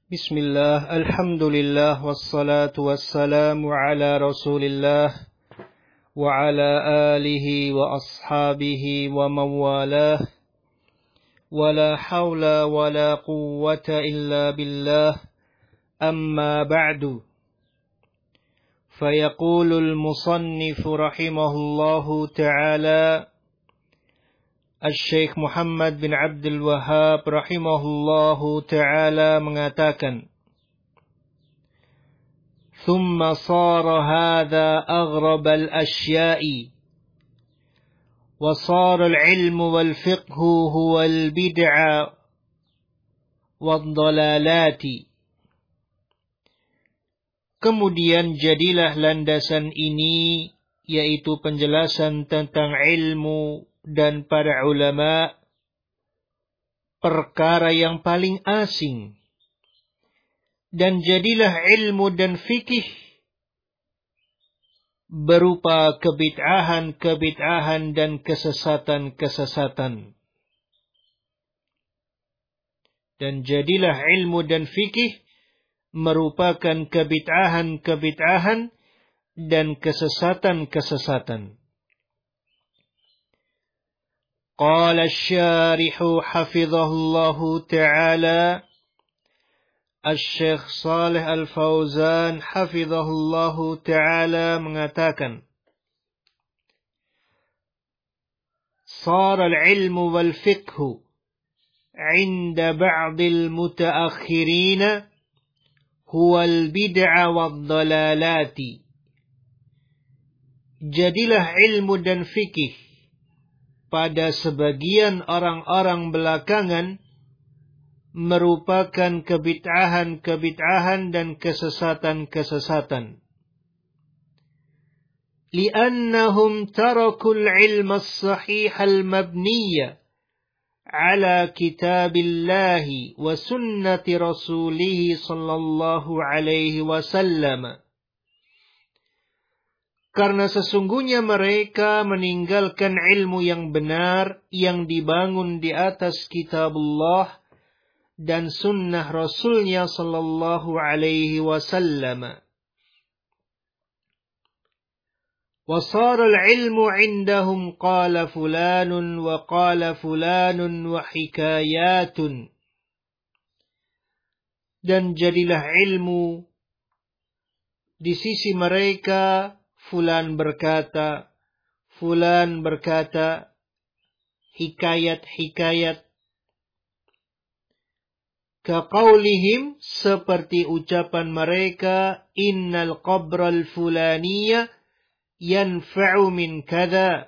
Bismillah, alhamdulillah, wassalatu wassalamu ala rasulillah, wa ala alihi wa ashabihi wa mawalah, wa la hawla wa la quwwata illa billah, amma ba'du. Fayaqulul musannifu rahimahullahu ta'ala, Al-Syeikh Muhammad bin Abdul Wahhab rahimahullahu ta'ala mengatakan, ثم صار هذا أغرب الأشياء وصار العلم والفقه هو البدع والضلالات. Kemudian jadilah landasan ini, yaitu penjelasan tentang ilmu dan para ulama, perkara yang paling asing. Dan jadilah ilmu dan fikih berupa kebid'ahan dan kesesatan-kesesatan. Dan jadilah ilmu dan fikih merupakan kebid'ahan dan kesesatan-kesesatan. Qala asy-syarihu hafizahullahu ta'ala, Al-Syeikh Shalih Al-Fauzan hafizahullahu ta'ala mengatakan, Sara al-ilmu wal-fiqhu 'inda ba'dil mutaakhirina huwa al-bid'a wad-dalalati. Jadilah ilmu dan fikih pada sebagian orang-orang belakangan merupakan kebid'ahan dan kesesatan-kesesatan. Li'annahum tarakul ilma as-sahih al-mabniyya ala kitabillahi wa sunnati rasulih sallallahu alaihi wasallam. Karena sesungguhnya mereka meninggalkan ilmu yang benar yang dibangun di atas kitabullah dan sunnah Rasulnya sallallahu alaihi wasallam. Wa sara al-ilmu 'indahum qala fulanun wa qala fulanun wa hikayatun. Dan jadilah ilmu di sisi mereka, fulan berkata, hikayat-hikayat. Kaqaulihim, seperti ucapan mereka, innal qabral fulaniyya yanfa'u min kadha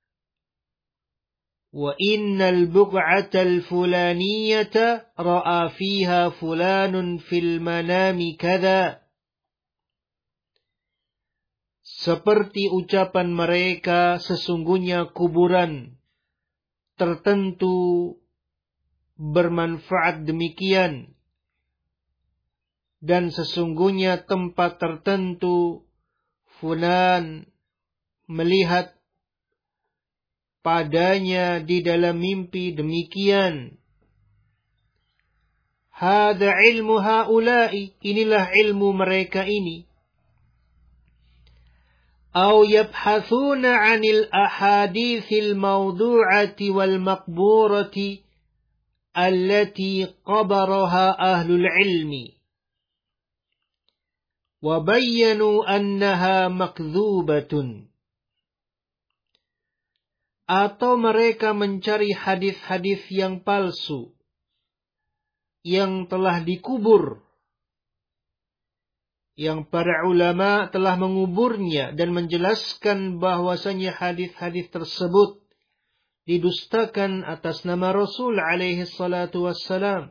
wa innal buq'atal fulaniyata ra'a fiha fulanun fil manami kadha. Seperti ucapan mereka, sesungguhnya kuburan tertentu bermanfaat demikian, dan sesungguhnya tempat tertentu fulan melihat padanya di dalam mimpi demikian. Hada ilmu haula'i, inilah ilmu mereka ini. Au yabhathuna 'anil ahaditsil mawdu'ati wal maqburati allati qabaraha ahlul ilmi wa bayyanu annaha makdzubatun. Atau mereka mencari hadis-hadis yang palsu yang telah dikubur, yang para ulama telah menguburnya dan menjelaskan bahwasanya hadis-hadis tersebut didustakan atas nama Rasul alaihi salatu wassalam.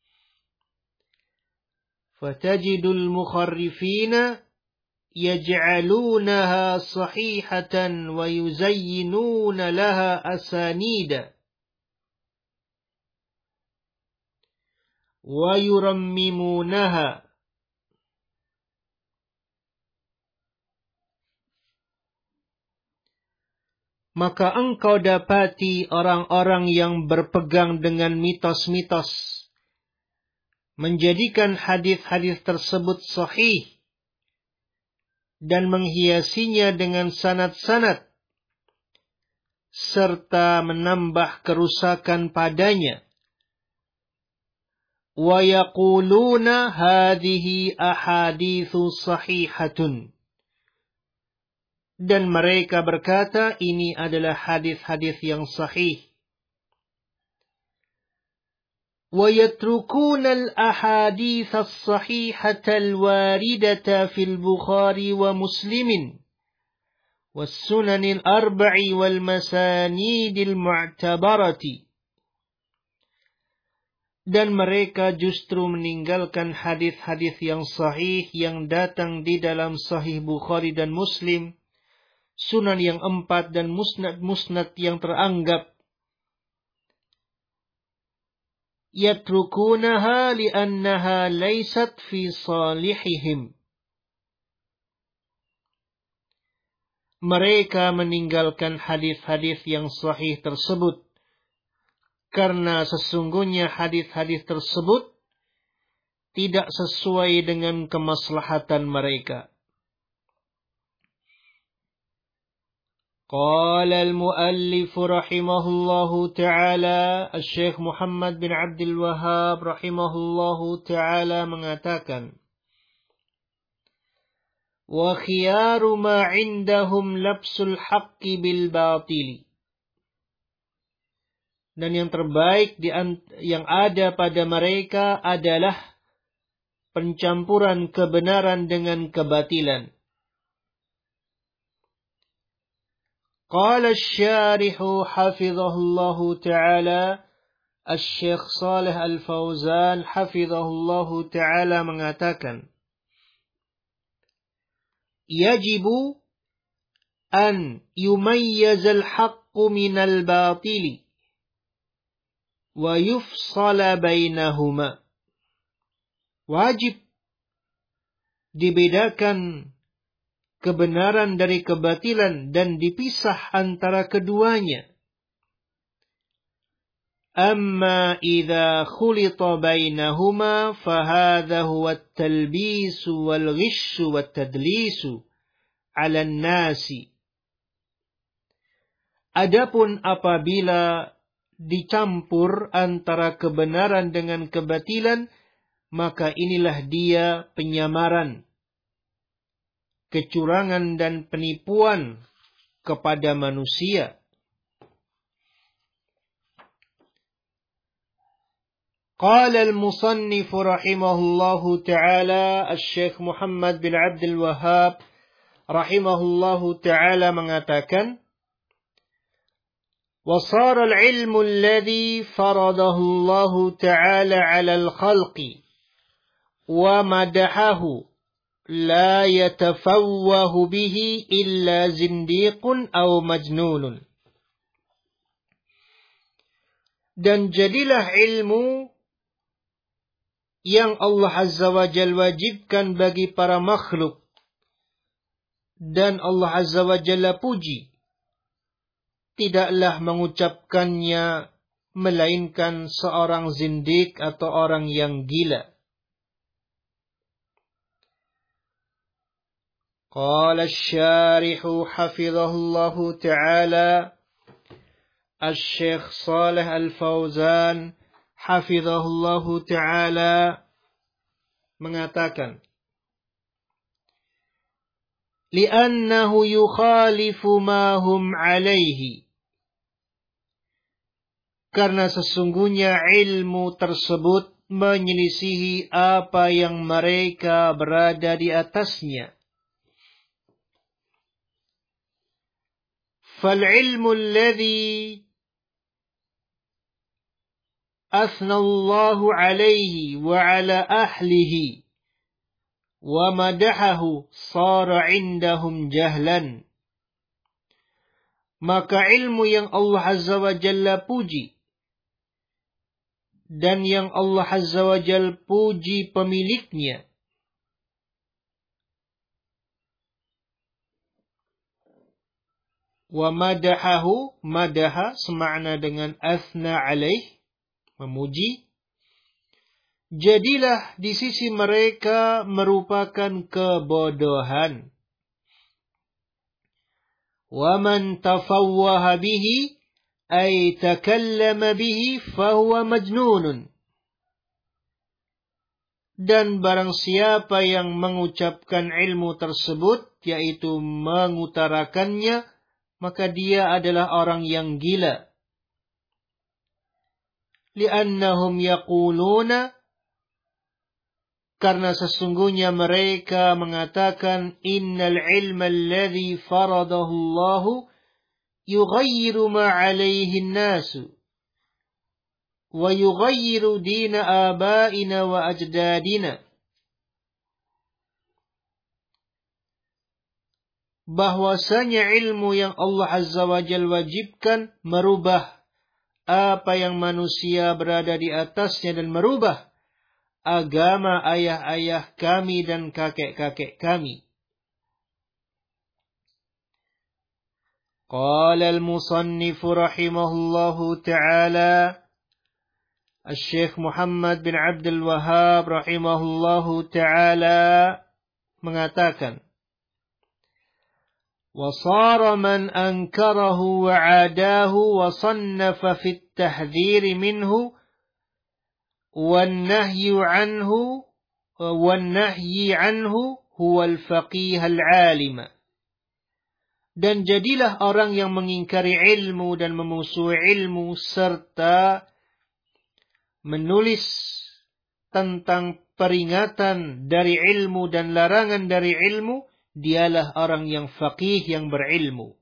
Fatajidul mukharrifina yaj'alunaha sahihatan wa yuzayyinuna laha asanida wa yurammimunaha. Maka engkau dapati orang-orang yang berpegang dengan mitos-mitos menjadikan hadis-hadis tersebut sahih dan menghiasinya dengan sanad-sanad serta menambah kerusakan padanya. Wa yaquluna hadhihi ahaditsu sahihatun. Dan mereka berkata ini adalah hadis-hadis yang sahih. وَيَتْرُكُونَ الْأَحَادِيثَ الصَّحِيحَةَ الْوَارِدَةَ فِي الْبُخَارِ وَمُسْلِمٍ وَالسُّنَنِ الْأَرْبَعِ وَالْمَسَانِيدِ الْمُعْتَبَرَةِ. Dan mereka justru meninggalkan hadis-hadis yang sahih yang datang di dalam Sahih Bukhari dan Muslim, Sunan yang 4 dan musnad-musnad yang teranggap. Yatrukunaha li'annaha laysat fi salihihim. Mereka meninggalkan hadis-hadis yang sahih tersebut karena sesungguhnya hadis-hadis tersebut tidak sesuai dengan kemaslahatan mereka. قال المؤلف رحمه الله تعالى, Syekh Muhammad bin Abdul Wahhab rahimahullahu ta'ala mengatakan, wa khiyaru ma indahum labsul haqqi bil batili. Dan yang terbaik yang ada pada mereka adalah pencampuran kebenaran dengan kebatilan. Qala asy-syarihu hafizahullahu ta'ala, Asy-Syaikh Shalih Al-Fauzan hafizahullahu ta'ala mengatakan, yajibu an yumayyazal haqqu minal batili wa yufsala bainahuma. Wajib dibedakan kebenaran dari kebatilan dan dipisah antara keduanya. Amma idza khulita bainahuma fahadha huwa at-talbis wal ghish wat tadlis 'ala an-nasi. Adapun apabila dicampur antara kebenaran dengan kebatilan, maka inilah dia penyamaran, kecurangan dan penipuan kepada manusia. Qala al-musannif rahimahullahu ta'ala, Asy-Syaikh Muhammad bin Abdul Wahhab rahimahullahu ta'ala mengatakan, wa sara al-'ilmu alladhi faradahu Allah ta'ala 'ala al-khalqi wa madahahu la yatafawwahu bihi illa zindiqun aw majnunun. Dan jadilah ilmu yang Allah Azza wa Jalla wajibkan bagi para makhluk dan Allah Azza wa Jalla puji, tidaklah mengucapkannya melainkan seorang zindik atau orang yang gila. Qala asy-syarihu hafizahullahu ta'ala, Asy-Syaikh Shalih Al-Fauzan hafizahullahu ta'ala mengatakan, li'annahu yukhalifu ma hum 'alaihi. Karena sesungguhnya ilmu tersebut menyelisihi apa yang mereka berada di atasnya. فالعلم الذي أثنى الله عليه وعلى أهله ومدحه صار عندهم جهلا. Maka ilmu yang Allah Azza wa Jalla puji dan yang Allah Azza wa Jalla puji pemiliknya, wa madahahu, madaha semakna dengan athna alaih, memuji. jadilah di sisi mereka merupakan kebodohan. Wa man tafawwaha bihi ay takallama bihi fahuwa majnunun. Dan barang siapa yang mengucapkan ilmu tersebut, yaitu mengutarakannya, maka dia adalah orang yang gila. Li'annahum yaquluna, karena sesungguhnya mereka mengatakan, innal ilma alladhi faradahu Allahu yughayyiru ma alaihi nasu wa yughayyiru dina abaina wa ajdadina. Bahwasanya ilmu yang Allah Azza wa Jalla wajibkan merubah apa yang manusia berada di atasnya dan merubah agama ayah-ayah kami dan kakek-kakek kami. Qala al-musannif rahimahullahu ta'ala, Syekh Muhammad bin Abdul Wahhab rahimahullahu ta'ala mengatakan, وصار من أنكره وعاداه وصنف في التحذير منه والنهي عنه هو الفقيه العالم. Dan jadilah orang yang mengingkari ilmu dan memusuhi ilmu serta menulis tentang peringatan dari ilmu dan larangan dari ilmu, dialah orang yang faqih yang berilmu.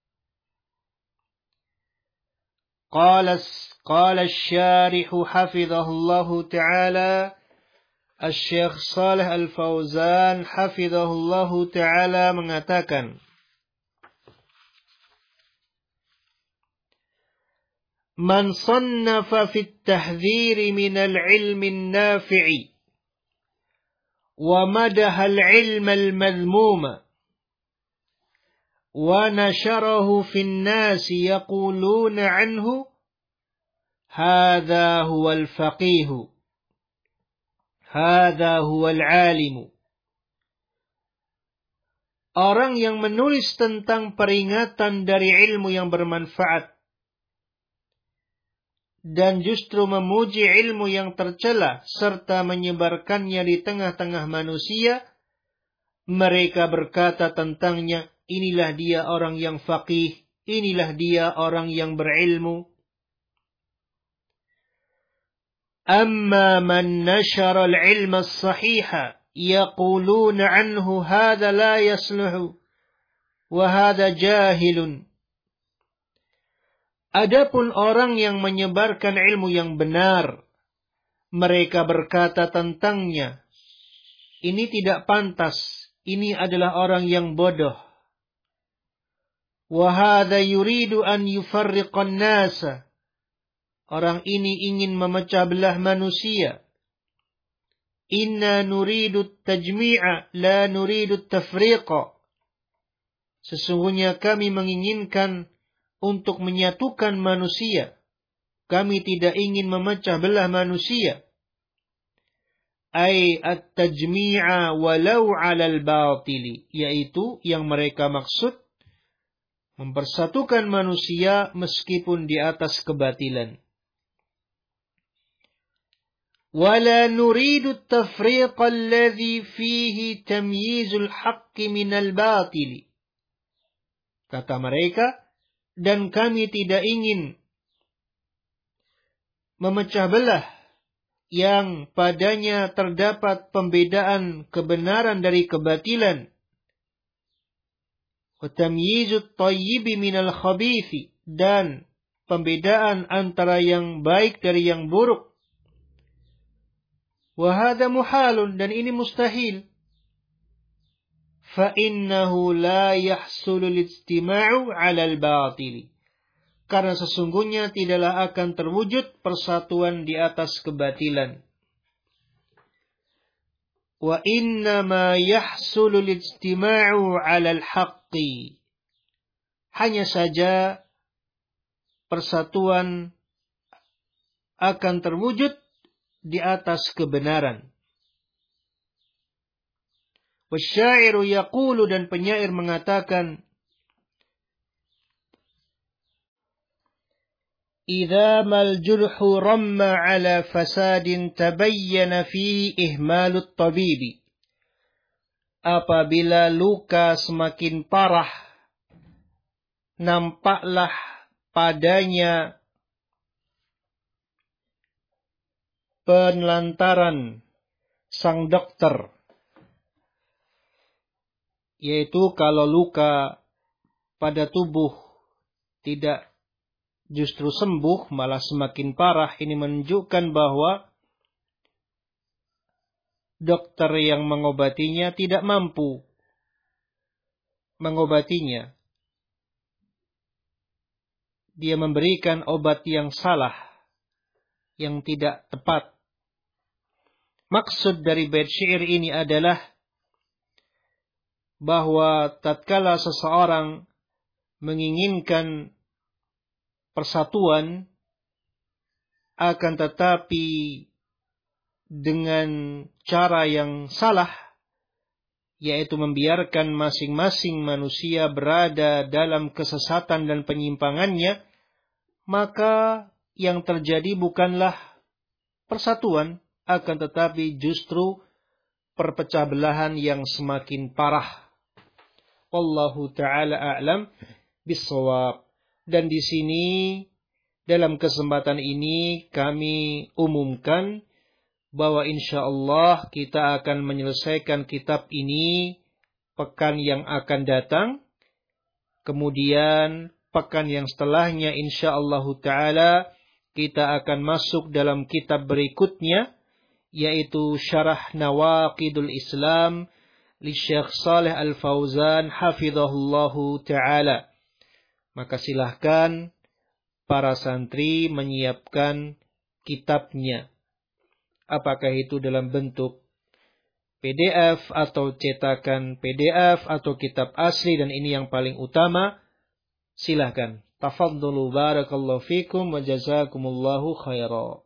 Qala asy-syarih hafizahullahu ta'ala, Asy-Syaikh Shalih Al-Fauzan hafizahullahu ta'ala mengatakan, Man sannafa fit tahdhir min al-ilmi an-nafi'i wa madaha al-ilma al-madhmuma wa nasharahu fin nasi yaquluna anhu hadha huwa al-faqih hadha huwa al-alim. Orang yang menulis tentang peringatan dari ilmu yang bermanfaat dan justru memuji ilmu yang tercela serta menyebarkannya di tengah-tengah manusia, mereka berkata tentangnya, inilah dia orang yang faqih, inilah dia orang yang berilmu. Amma man nashara al-ilma as-sahiha yaquluna anhu hadha la yasluhu wa hadha jahilun. Adapun orang yang menyebarkan ilmu yang benar, mereka berkata tentangnya, ini tidak pantas, ini adalah orang yang bodoh. Wa hadha yuridu an yufarriqan nasa. Orang ini ingin memecah belah manusia. Inna nuridu tajmi'a la nuridu tafriqa. Sesungguhnya kami menginginkan untuk menyatukan manusia. Kami tidak ingin memecah belah manusia. Ay at-tajmi'a walau 'alal batili, yaitu yang mereka maksud mempersatukan manusia meskipun di atas kebatilan. Wala nuridu at-tafriqa alladhi fihi tamyizul haqqi minal batili. Kata mereka, dan kami tidak ingin memecah belah yang padanya terdapat pembedaan kebenaran dari kebatilan. Wa tamyizut thayyibi minal khabithi, dan pembedaan antara yang baik dari yang buruk. Wa hadha muhalun, dan ini mustahil. فَإِنَّهُ لَا يَحْصُلُ الْإِجْتِمَاعُ عَلَى الْبَاطِلِ. Karena sesungguhnya tidaklah akan terwujud persatuan di atas kebatilan. وَإِنَّمَا يَحْصُلُ الْإِجْتِمَاعُ عَلَى الْحَقِّ. Hanya saja persatuan akan terwujud di atas kebenaran. Wasyairu yaqulu, dan penyair mengatakan, idza mal jurhu ramma ala fasadin tabayyana fihi ihmalut tabibi. Apabila luka semakin parah, nampaklah padanya penelantaran sang dokter. Yaitu kalau luka pada tubuh tidak justru sembuh, malah semakin parah. Ini menunjukkan bahwa dokter yang mengobatinya tidak mampu mengobatinya. Dia memberikan obat yang salah, yang tidak tepat. Maksud dari bait syair ini adalah bahwa tatkala seseorang menginginkan persatuan, akan tetapi dengan cara yang salah, yaitu membiarkan masing-masing manusia berada dalam kesesatan dan penyimpangannya, maka yang terjadi bukanlah persatuan, akan tetapi justru perpecah belahan yang semakin parah. Wallahu ta'ala a'lam bissawab. Dan di sini, dalam kesempatan ini, kami umumkan bahwa insyaallah kita akan menyelesaikan kitab ini pekan yang akan datang. Kemudian pekan yang setelahnya insyaallah ta'ala kita akan masuk dalam kitab berikutnya, yaitu Syarah Nawaqidul Islam li Syekh Shalih Al-Fauzan hafizahullahu ta'ala. Maka silahkan para santri menyiapkan kitabnya. Apakah itu dalam bentuk PDF atau cetakan PDF atau kitab asli, dan ini yang paling utama, silahkan. Tafadhalu barakallahu fikum wa jazakumullahu khairan.